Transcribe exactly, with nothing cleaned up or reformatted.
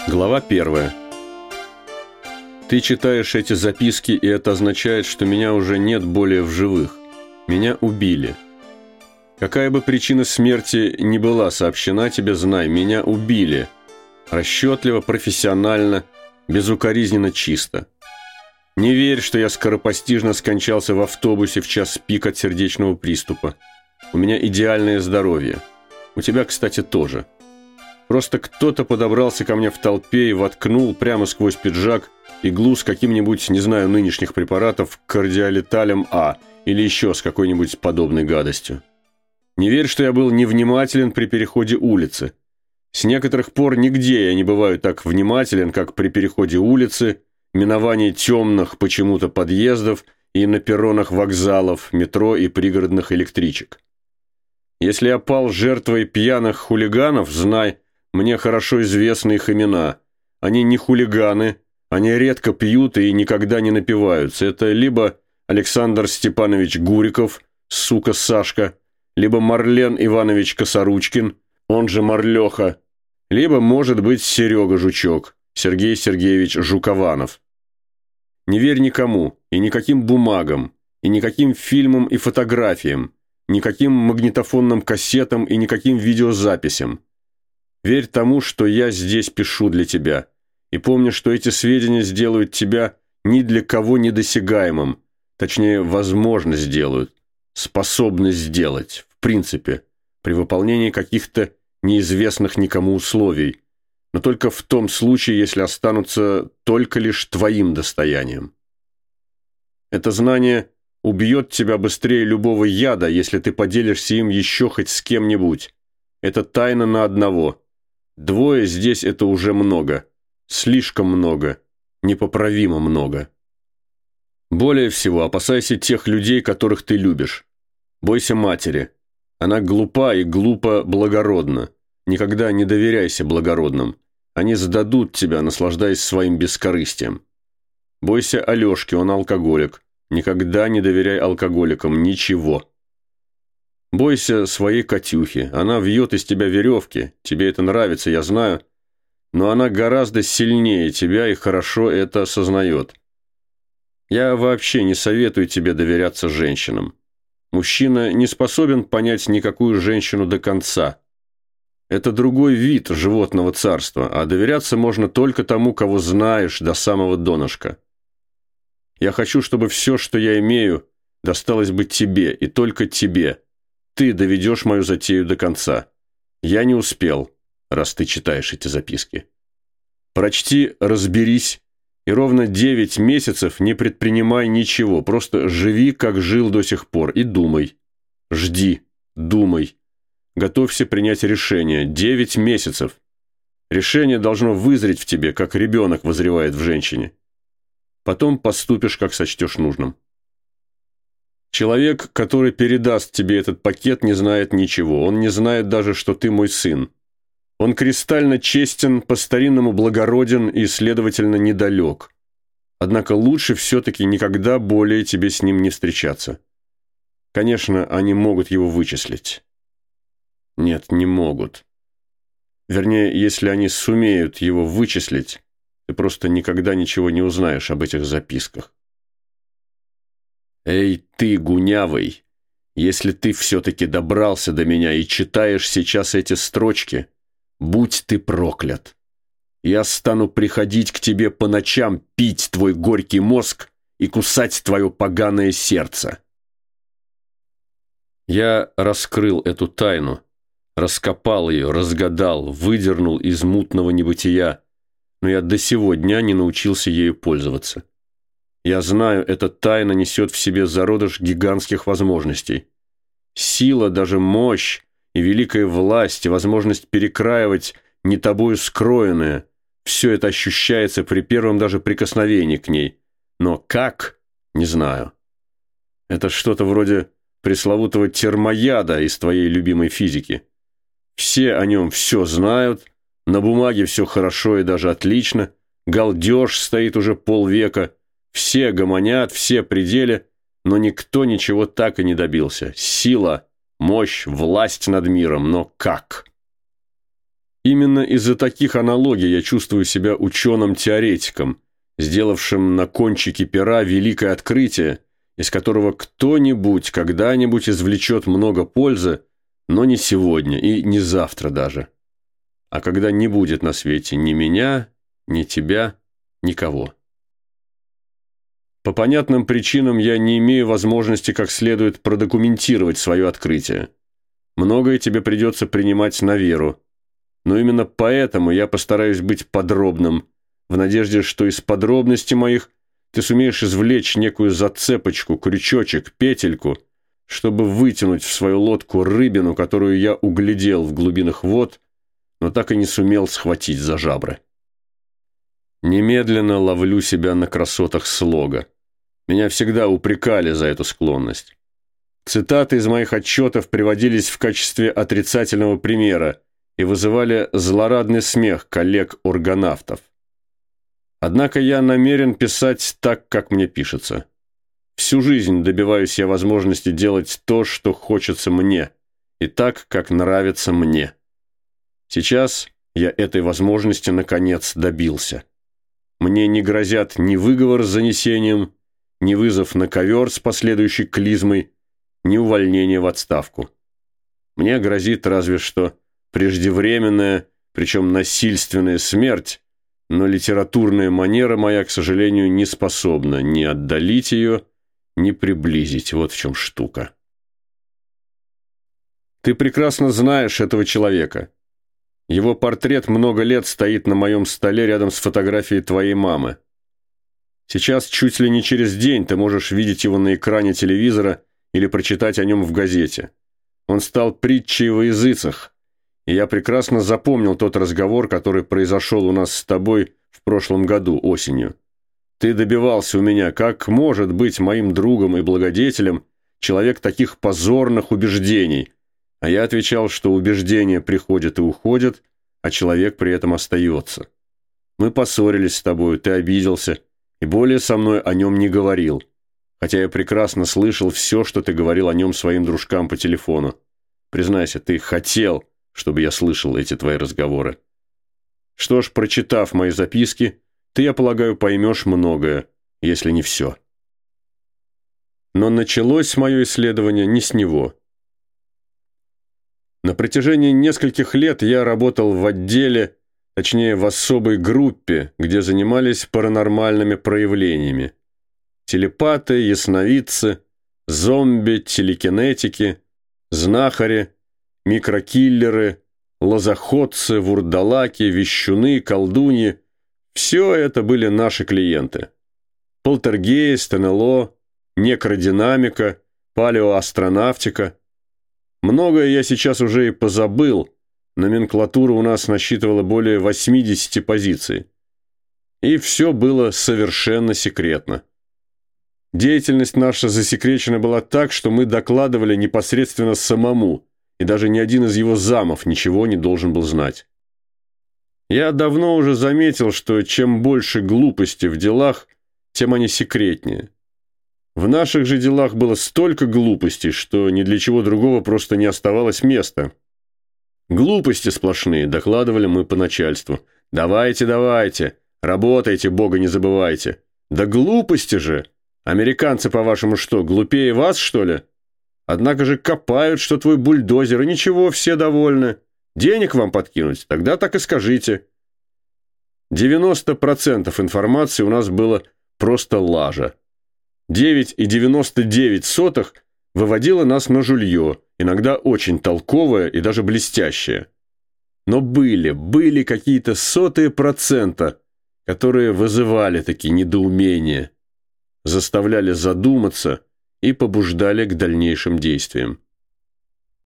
Глава первая. Ты читаешь эти записки, и это означает, что меня уже нет более в живых. Меня убили. Какая бы причина смерти ни была сообщена тебе, знай, меня убили. Расчетливо, профессионально, безукоризненно чисто. Не верь, что я скоропостижно скончался в автобусе в час пик от сердечного приступа. У меня идеальное здоровье. У тебя, кстати, тоже. Просто кто-то подобрался ко мне в толпе и воткнул прямо сквозь пиджак иглу с каким-нибудь, не знаю, нынешних препаратов, кардиолеталем А или еще с какой-нибудь подобной гадостью. Не верь, что я был невнимателен при переходе улицы. С некоторых пор нигде я не бываю так внимателен, как при переходе улицы, миновании темных почему-то подъездов и на перронах вокзалов, метро и пригородных электричек. Если я пал жертвой пьяных хулиганов, знай, мне хорошо известны их имена. Они не хулиганы, они редко пьют и никогда не напиваются. Это либо Александр Степанович Гуриков, сука Сашка, либо Марлен Иванович Косоручкин, он же Марлеха, либо, может быть, Серега Жучок, Сергей Сергеевич Жукованов. Не верь никому, и никаким бумагам, и никаким фильмам и фотографиям, никаким магнитофонным кассетам и никаким видеозаписям. Верь тому, что я здесь пишу для тебя, и помни, что эти сведения сделают тебя ни для кого недосягаемым, точнее, возможно, сделают, способны сделать, в принципе, при выполнении каких-то неизвестных никому условий, но только в том случае, если останутся только лишь твоим достоянием. Это знание убьет тебя быстрее любого яда, если ты поделишься им еще хоть с кем-нибудь. Это тайна на одного. Двое здесь это уже много. Слишком много. Непоправимо много. Более всего, опасайся тех людей, которых ты любишь. Бойся матери. Она глупа и глупо благородна. Никогда не доверяйся благородным. Они сдадут тебя, наслаждаясь своим бескорыстием. Бойся Алешки, он алкоголик. Никогда не доверяй алкоголикам ничего. Бойся своей Катюхи. Она вьет из тебя веревки. Тебе это нравится, я знаю. Но она гораздо сильнее тебя и хорошо это осознает. Я вообще не советую тебе доверяться женщинам. Мужчина не способен понять никакую женщину до конца. Это другой вид животного царства, а доверяться можно только тому, кого знаешь до самого донышка. Я хочу, чтобы все, что я имею, досталось бы тебе и только тебе. Ты доведешь мою затею до конца. Я не успел, раз ты читаешь эти записки. Прочти, разберись, и ровно девять месяцев не предпринимай ничего, просто живи, как жил до сих пор, и думай. Жди, думай. Готовься принять решение. Девять месяцев. Решение должно вызреть в тебе, как ребенок вызревает в женщине. Потом поступишь, как сочтешь нужным. Человек, который передаст тебе этот пакет, не знает ничего. Он не знает даже, что ты мой сын. Он кристально честен, по-старинному благороден и, следовательно, недалек. Однако лучше все-таки никогда более тебе с ним не встречаться. Конечно, они могут его вычислить. Нет, не могут. Вернее, если они сумеют его вычислить, ты просто никогда ничего не узнаешь об этих записках. Эй, ты, гунявый, если ты все-таки добрался до меня и читаешь сейчас эти строчки, будь ты проклят. Я стану приходить к тебе по ночам, пить твой горький мозг и кусать твое поганое сердце. Я раскрыл эту тайну, раскопал ее, разгадал, выдернул из мутного небытия, но я до сего дня не научился ею пользоваться. Я знаю, эта тайна несет в себе зародыш гигантских возможностей. Сила, даже мощь и великая власть, и возможность перекраивать не тобою скроенное, все это ощущается при первом даже прикосновении к ней. Но как? Не знаю. Это что-то вроде пресловутого термояда из твоей любимой физики. Все о нем все знают, на бумаге все хорошо и даже отлично, галдеж стоит уже полвека, все гомонят, все при деле, но никто ничего так и не добился. Сила, мощь, власть над миром, но как? Именно из-за таких аналогий я чувствую себя ученым-теоретиком, сделавшим на кончике пера великое открытие, из которого кто-нибудь когда-нибудь извлечет много пользы, но не сегодня и не завтра даже. А когда не будет на свете ни меня, ни тебя, никого. По понятным причинам я не имею возможности как следует продокументировать свое открытие. Многое тебе придется принимать на веру. Но именно поэтому я постараюсь быть подробным, в надежде, что из подробностей моих ты сумеешь извлечь некую зацепочку, крючочек, петельку, чтобы вытянуть в свою лодку рыбину, которую я углядел в глубинах вод, но так и не сумел схватить за жабры. Немедленно ловлю себя на красотах слога. Меня всегда упрекали за эту склонность. Цитаты из моих отчетов приводились в качестве отрицательного примера и вызывали злорадный смех коллег-органавтов. Однако я намерен писать так, как мне пишется. Всю жизнь добиваюсь я возможности делать то, что хочется мне, и так, как нравится мне. Сейчас я этой возможности, наконец, добился. Мне не грозят ни выговор с занесением, ни вызов на ковер с последующей клизмой, ни увольнение в отставку. Мне грозит разве что преждевременная, причем насильственная смерть, но литературная манера моя, к сожалению, не способна ни отдалить ее, ни приблизить. Вот в чем штука. Ты прекрасно знаешь этого человека. Его портрет много лет стоит на моем столе рядом с фотографией твоей мамы. Сейчас чуть ли не через день ты можешь видеть его на экране телевизора или прочитать о нем в газете. Он стал притчей во языцах, и я прекрасно запомнил тот разговор, который произошел у нас с тобой в прошлом году осенью. Ты добивался у меня, как может быть моим другом и благодетелем человек таких позорных убеждений, а я отвечал, что убеждения приходят и уходят, а человек при этом остается. Мы поссорились с тобой, ты обиделся, и более со мной о нем не говорил, хотя я прекрасно слышал все, что ты говорил о нем своим дружкам по телефону. Признайся, ты хотел, чтобы я слышал эти твои разговоры. Что ж, прочитав мои записки, ты, я полагаю, поймешь многое, если не все. Но началось мое исследование не с него. На протяжении нескольких лет я работал в отделе, точнее в особой группе, где занимались паранормальными проявлениями. Телепаты, ясновидцы, зомби, телекинетики, знахари, микрокиллеры, лозоходцы, вурдалаки, вещуны, колдуньи – все это были наши клиенты. Полтергейст, эн эл о, некродинамика, палеоастронавтика. Многое я сейчас уже и позабыл. Номенклатура у нас насчитывала более восьмидесяти позиций. И все было совершенно секретно. Деятельность наша засекречена была так, что мы докладывали непосредственно самому, и даже ни один из его замов ничего не должен был знать. Я давно уже заметил, что чем больше глупости в делах, тем они секретнее. В наших же делах было столько глупостей, что ни для чего другого просто не оставалось места. Глупости сплошные, докладывали мы по начальству. Давайте, давайте, работайте, Бога не забывайте. Да глупости же! Американцы, по-вашему, что, глупее вас, что ли? Однако же копают, что твой бульдозер, и ничего, все довольны. Денег вам подкинуть? Тогда так и скажите. девяносто процентов информации у нас было просто лажа. девять и девяносто девять сотых выводило нас на жулье, иногда очень толковое и даже блестящее. Но были, были какие-то сотые процента, которые вызывали такие недоумения, заставляли задуматься и побуждали к дальнейшим действиям.